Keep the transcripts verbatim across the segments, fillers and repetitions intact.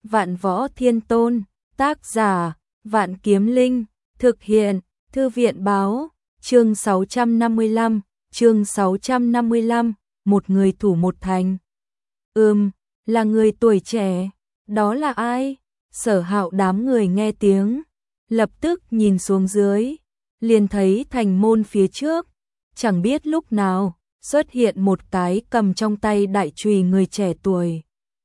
Vạn Võ Thiên Tôn, tác giả, Vạn Kiếm Linh, thực hiện, Thư viện báo, chương sáu trăm năm mươi lăm, chương sáu trăm năm mươi lăm, một người thủ một thành. Ừm, là người tuổi trẻ, đó là ai? Sở Hạo đám người nghe tiếng, lập tức nhìn xuống dưới, liền thấy thành môn phía trước, chẳng biết lúc nào, xuất hiện một cái cầm trong tay đại chùy người trẻ tuổi.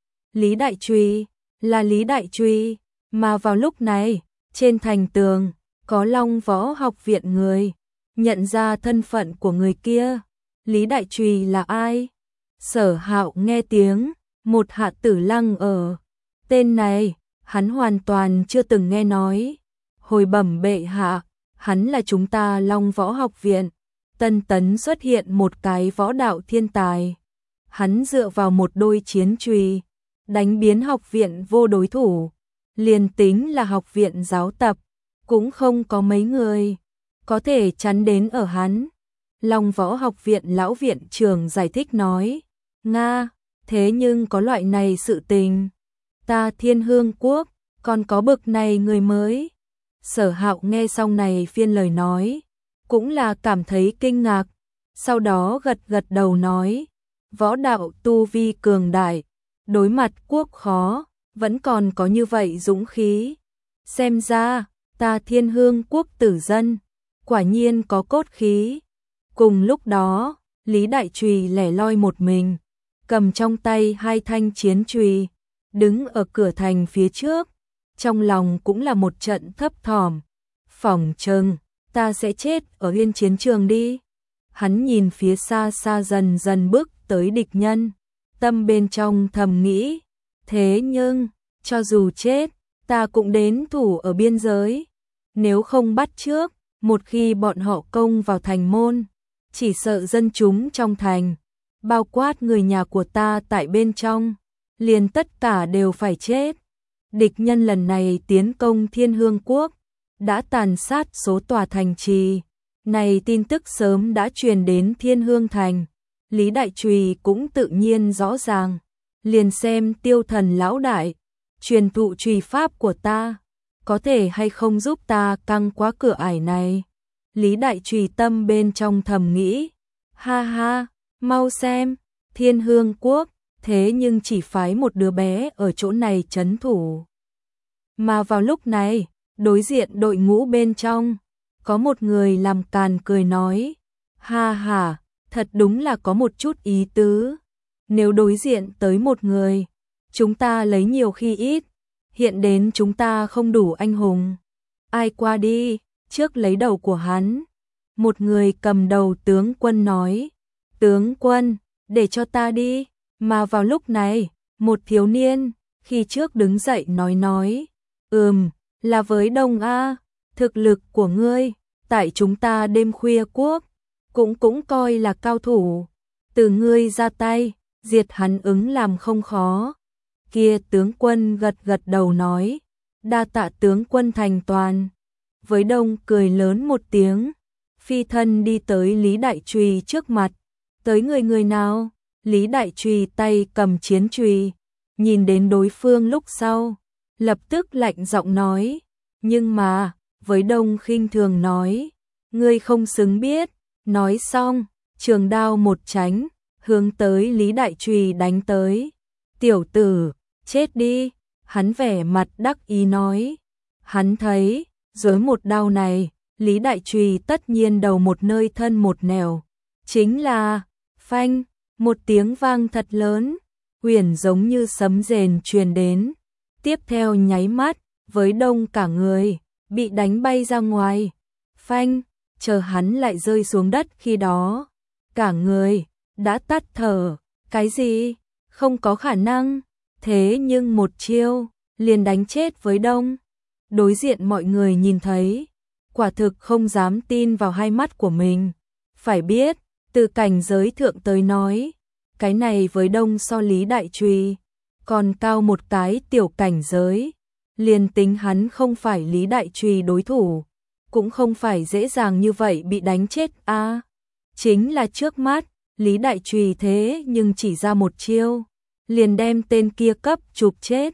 Lý Đại Chùy, là Lý Đại Chùy, mà vào lúc này, trên thành tường, có Long Võ học viện người, nhận ra thân phận của người kia. Lý Đại Chùy là ai? Sở Hạo nghe tiếng, một hạ tử lăng ở. Tên này, hắn hoàn toàn chưa từng nghe nói. Hồi bẩm bệ hạ, hắn là chúng ta Long Võ học viện. Tân tấn xuất hiện một cái võ đạo thiên tài. Hắn dựa vào một đôi chiến chùy, đánh biến học viện vô đối thủ. Liền tính là học viện giáo tập, cũng không có mấy người có thể chắn đến ở hắn. Long Võ học viện lão viện trưởng giải thích nói, Nga, thế nhưng có loại này sự tình. Ta Thiên Hương Quốc, còn có bực này người mới. Sở Hạo nghe xong này phiên lời nói, cũng là cảm thấy kinh ngạc, sau đó gật gật đầu nói, võ đạo tu vi cường đại, đối mặt quốc khó, vẫn còn có như vậy dũng khí. Xem ra, ta Thiên Hương Quốc tử dân, quả nhiên có cốt khí. Cùng lúc đó, Lý Đại Chùy lẻ loi một mình, cầm trong tay hai thanh chiến chùy, đứng ở cửa thành phía trước, trong lòng cũng là một trận thấp thỏm. Phỏng chừng, ta sẽ chết ở yên chiến trường đi. Hắn nhìn phía xa xa dần dần bước tới địch nhân, tâm bên trong thầm nghĩ, thế nhưng, cho dù chết, ta cũng đến thủ ở biên giới. Nếu không bắt trước, một khi bọn họ công vào thành môn, chỉ sợ dân chúng trong thành, bao quát người nhà của ta tại bên trong, liền tất cả đều phải chết. Địch nhân lần này tiến công Thiên Hương Quốc, đã tàn sát số tòa thành trì. Này tin tức sớm đã truyền đến Thiên Hương Thành. Lý Đại Chùy cũng tự nhiên rõ ràng, liền xem Tiêu Thần lão đại, truyền thụ chùy pháp của ta, có thể hay không giúp ta căng quá cửa ải này. Lý Đại Chùy tâm bên trong thầm nghĩ, ha ha, mau xem, Thiên Hương Quốc, thế nhưng chỉ phái một đứa bé ở chỗ này trấn thủ. Mà vào lúc này, đối diện đội ngũ bên trong, có một người làm càn cười nói, ha ha, thật đúng là có một chút ý tứ. Nếu đối diện tới một người, chúng ta lấy nhiều khi ít, hiện đến chúng ta không đủ anh hùng. Ai qua đi, trước lấy đầu của hắn. Một người cầm đầu tướng quân nói, tướng quân, để cho ta đi. Mà vào lúc này, một thiếu niên, khi trước đứng dậy nói nói, ừm, là với Đông A, thực lực của ngươi, tại chúng ta đêm khuya quốc, cũng cũng coi là cao thủ. Từ ngươi ra tay, diệt hắn ứng làm không khó. Kia tướng quân gật gật đầu nói, đa tạ tướng quân thành toàn. Với Đông cười lớn một tiếng, phi thân đi tới Lý Đại Chùy trước mặt. Tới người người nào? Lý Đại Chùy tay cầm chiến chùy, nhìn đến đối phương lúc sau, lập tức lạnh giọng nói, nhưng mà, với Đông khinh thường nói, ngươi không xứng biết. Nói xong, trường đao một tránh, hướng tới Lý Đại Chùy đánh tới. Tiểu tử, chết đi, hắn vẻ mặt đắc ý nói. Hắn thấy, dưới một đao này, Lý Đại Chùy tất nhiên đầu một nơi thân một nẻo. Chính là, phanh, một tiếng vang thật lớn, huyền giống như sấm rền truyền đến. Tiếp theo nháy mắt, với Đông cả người, bị đánh bay ra ngoài. Phanh, chờ hắn lại rơi xuống đất khi đó. Cả người, đã tắt thở. Cái gì? Không có khả năng. Thế nhưng một chiêu, liền đánh chết với Đông. Đối diện mọi người nhìn thấy, quả thực không dám tin vào hai mắt của mình. Phải biết, từ cảnh giới thượng tới nói, cái này với Đông so Lý Đại Chùy còn cao một cái tiểu cảnh giới. Liền tính hắn không phải Lý Đại Chùy đối thủ, cũng không phải dễ dàng như vậy bị đánh chết a. À, chính là trước mắt, Lý Đại Chùy thế nhưng chỉ ra một chiêu, liền đem tên kia cấp chụp chết.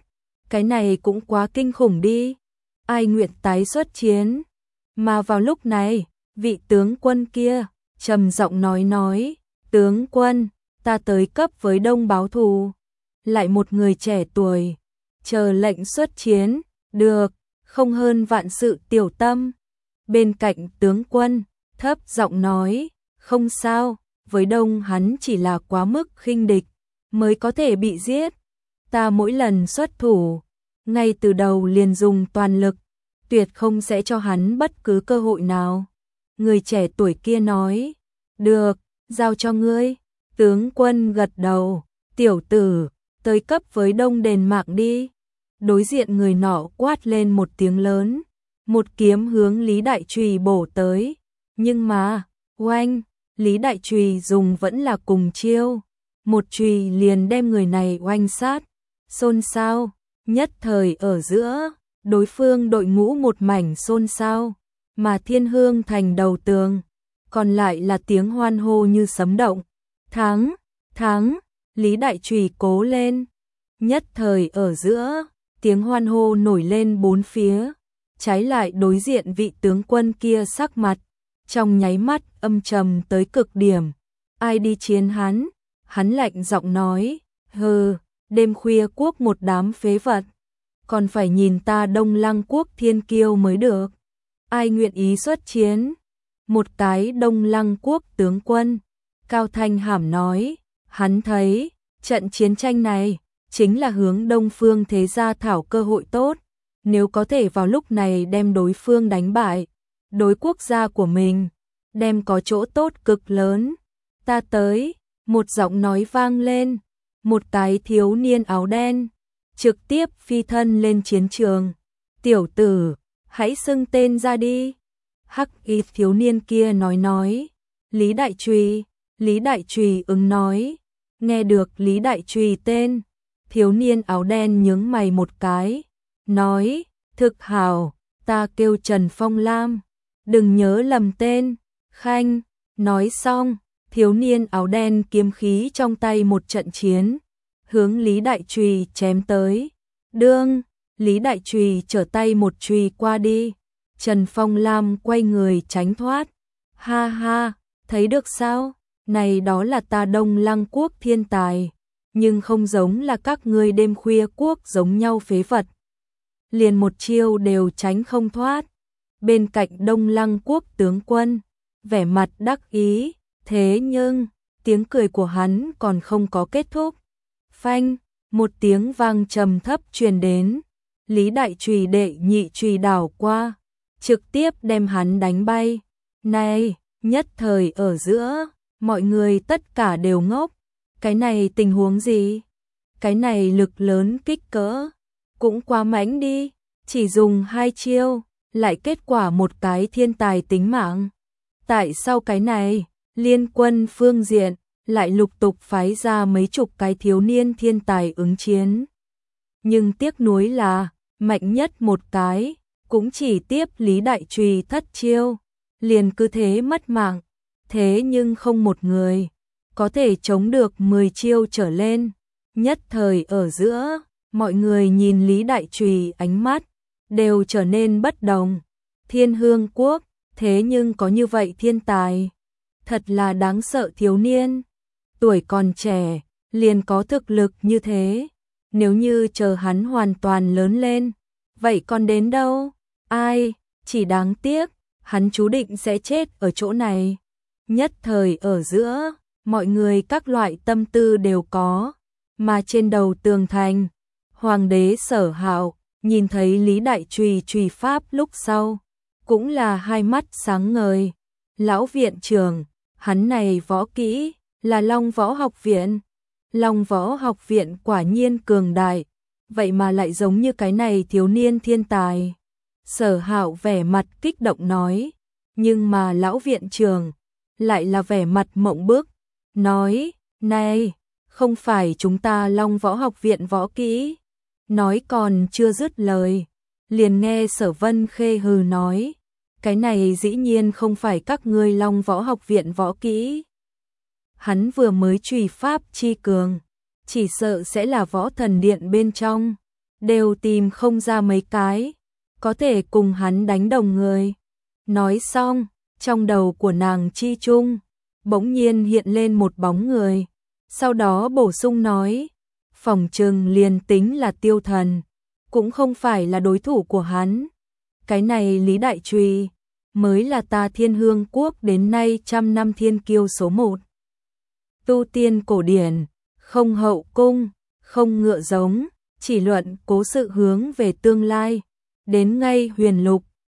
cái này cũng quá kinh khủng đi, ai nguyện tái xuất chiến. Mà vào lúc này, vị tướng quân kia, trầm giọng nói nói, tướng quân, ta tới cấp với Đông báo thù. Lại một người trẻ tuổi, chờ lệnh xuất chiến, được, không hơn vạn sự tiểu tâm. Bên cạnh tướng quân, thấp giọng nói, không sao, với Đông hắn chỉ là quá mức khinh địch, mới có thể bị giết. Ta mỗi lần xuất thủ, ngay từ đầu liền dùng toàn lực, tuyệt không sẽ cho hắn bất cứ cơ hội nào. Người trẻ tuổi kia nói, được, giao cho ngươi. Tướng quân gật đầu, tiểu tử, tới cấp với Đông đền mạng đi. Đối diện người nọ quát lên một tiếng lớn, một kiếm hướng Lý Đại Trùy bổ tới. Nhưng mà, oanh, Lý Đại Trùy dùng vẫn là cùng chiêu, một chùy liền đem người này oanh sát. Xôn xao, nhất thời ở giữa, đối phương đội ngũ một mảnh xôn xao, mà Thiên Hương thành đầu tường, còn lại là tiếng hoan hô như sấm động. Thắng, thắng, Lý Đại Trùy cố lên. Nhất thời ở giữa, tiếng hoan hô nổi lên bốn phía, trái lại đối diện vị tướng quân kia sắc mặt, trong nháy mắt âm trầm tới cực điểm. Ai đi chiến hắn? Hắn lạnh giọng nói, hừ, đêm khuya quốc một đám phế vật, còn phải nhìn ta Đông Lăng quốc thiên kiêu mới được. Ai nguyện ý xuất chiến? Một cái Đông Lăng quốc tướng quân, Cao Thanh Hàm nói, hắn thấy, trận chiến tranh này, chính là hướng Đông Phương thế gia thảo cơ hội tốt, nếu có thể vào lúc này đem đối phương đánh bại, đối quốc gia của mình, đem có chỗ tốt cực lớn. Ta tới, một giọng nói vang lên, một cái thiếu niên áo đen, trực tiếp phi thân lên chiến trường. Tiểu tử, hãy xưng tên ra đi. Hắc y thiếu niên kia nói nói, Lý Đại Trùy. Lý Đại Trùy ứng nói, nghe được Lý Đại Trùy tên, thiếu niên áo đen nhướng mày một cái, nói, thực hào, ta kêu Trần Phong Lam, đừng nhớ lầm tên. Khanh, nói xong, thiếu niên áo đen kiếm khí trong tay một trận chiến, hướng Lý Đại Trùy chém tới. Đương, Lý Đại Trùy trở tay một chùy qua đi, Trần Phong Lam quay người tránh thoát. Ha ha, thấy được sao? Này đó là ta Đông Lăng quốc thiên tài, nhưng không giống là các ngươi đêm khuya quốc giống nhau phế vật. Liền một chiêu đều tránh không thoát. Bên cạnh Đông Lăng quốc tướng quân, vẻ mặt đắc ý, thế nhưng, tiếng cười của hắn còn không có kết thúc. Phanh, một tiếng vang trầm thấp truyền đến, Lý Đại Trùy đệ nhị chùy đảo qua, trực tiếp đem hắn đánh bay. Này, nhất thời ở giữa, mọi người tất cả đều ngốc. Cái này tình huống gì? Cái này lực lớn kích cỡ, cũng quá mãnh đi, chỉ dùng hai chiêu, lại kết quả một cái thiên tài tính mạng. Tại sao cái này, liên quân phương diện, lại lục tục phái ra mấy chục cái thiếu niên thiên tài ứng chiến. Nhưng tiếc nuối là, mạnh nhất một cái, cũng chỉ tiếp Lý Đại Trùy thất chiêu, liền cứ thế mất mạng. Thế nhưng không một người có thể chống được mười chiêu trở lên. Nhất thời ở giữa, mọi người nhìn Lý Đại Trùy ánh mắt đều trở nên bất đồng. Thiên Hương quốc, thế nhưng có như vậy thiên tài, thật là đáng sợ. Thiếu niên, tuổi còn trẻ, liền có thực lực như thế. Nếu như chờ hắn hoàn toàn lớn lên, vậy còn đến đâu? Ai, chỉ đáng tiếc, hắn chú định sẽ chết ở chỗ này. Nhất thời ở giữa, mọi người các loại tâm tư đều có, mà trên đầu tường thành, Hoàng đế Sở Hạo nhìn thấy Lý Đại Trùy trùy pháp lúc sau, cũng là hai mắt sáng ngời. Lão viện trưởng, hắn này võ kỹ là Long Võ Học Viện. Long Võ Học Viện quả nhiên cường đại, vậy mà lại giống như cái này thiếu niên thiên tài. Sở Hạo vẻ mặt kích động nói, nhưng mà lão viện trưởng lại là vẻ mặt mộng bức, nói, này, không phải chúng ta Long Võ Học Viện võ kỹ. Nói còn chưa dứt lời, liền nghe Sở Vân Khê hừ nói, cái này dĩ nhiên không phải các ngươi Long Võ Học Viện võ kỹ. Hắn vừa mới trùy pháp chi cường, chỉ sợ sẽ là Võ Thần Điện bên trong. đều tìm không ra mấy cái, có thể cùng hắn đánh đồng người. Nói xong, trong đầu của nàng Chi Trung, bỗng nhiên hiện lên một bóng người, sau đó bổ sung nói, phỏng chừng liền tính là Tiêu Thần, cũng không phải là đối thủ của hắn. Cái này Lý Đại Trùy, mới là ta Thiên Hương Quốc đến nay trăm năm thiên kiêu số một. Tu tiên cổ điển, không hậu cung, không ngựa giống, chỉ luận cố sự hướng về tương lai, đến ngay huyền lục,